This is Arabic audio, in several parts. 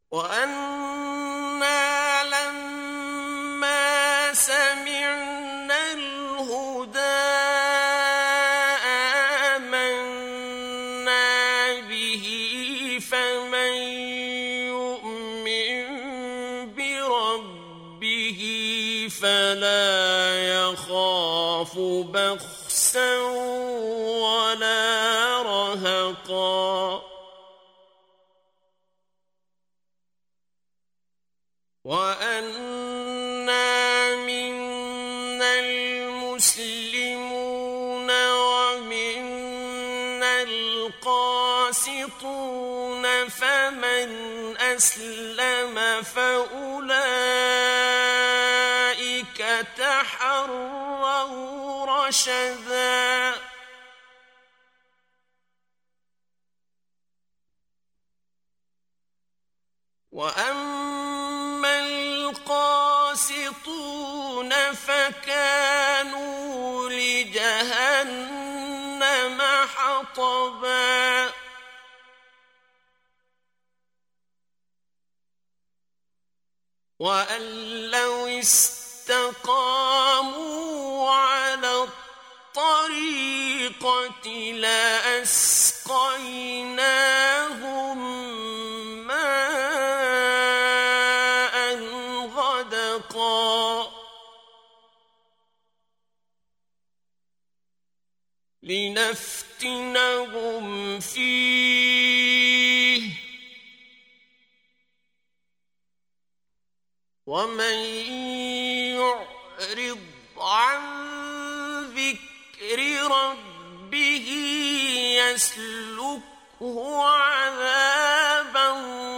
وأنا لما سمعنا الهدى آمنا به فمن يؤمن بربه فلا يخاف بخسا ولا رهقا وأنا منا المسلمون ومنا القاسطون فمن أسلم فأولئك تحروا رشدا وأما القاسطون فكانوا لجهنم حطبا وأن لو استقاموا على الطريقة لأسقيناهم ماء غدقا لنفتنهم فيه ومن يعرض عن ذكر ربه يسلكه عذابا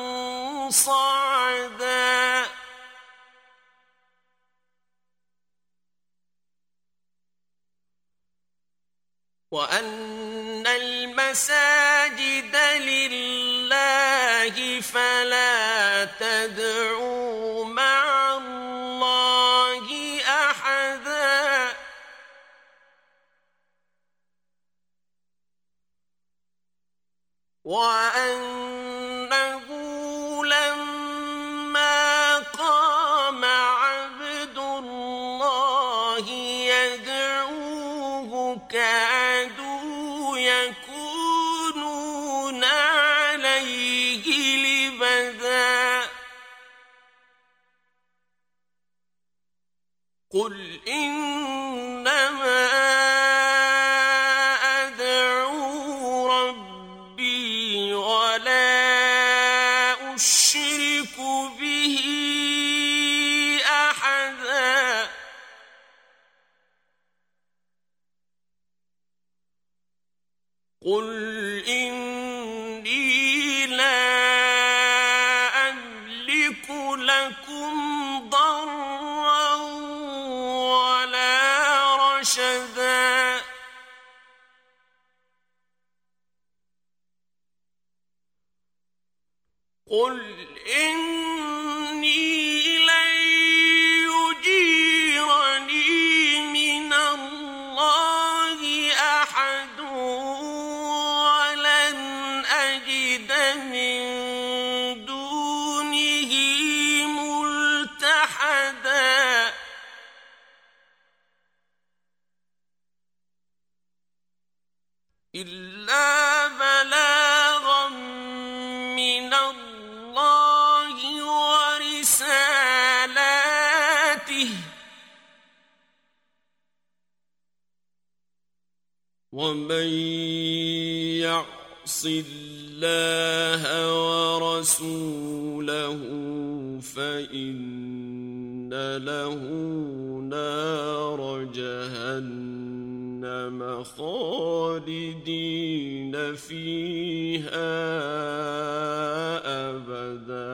صعدا وأن المساجد لله فلا تدعوا مع الله أحدا وأنه لما قام عبد الله يدعوه كادوا يكونون عليه لبدا قل إنما أدعو ربي ولا أشرك به أحدا قل إني لا أملك لكم ضرا ولا رشدا قل إني لن يجيرني من الله أحد ولن أجد من دونه ملتحدا إلا بلاغا من الله ورسالاته ومن يعص الله ورسوله فإن له نار جهنم خالدين فيها أبدا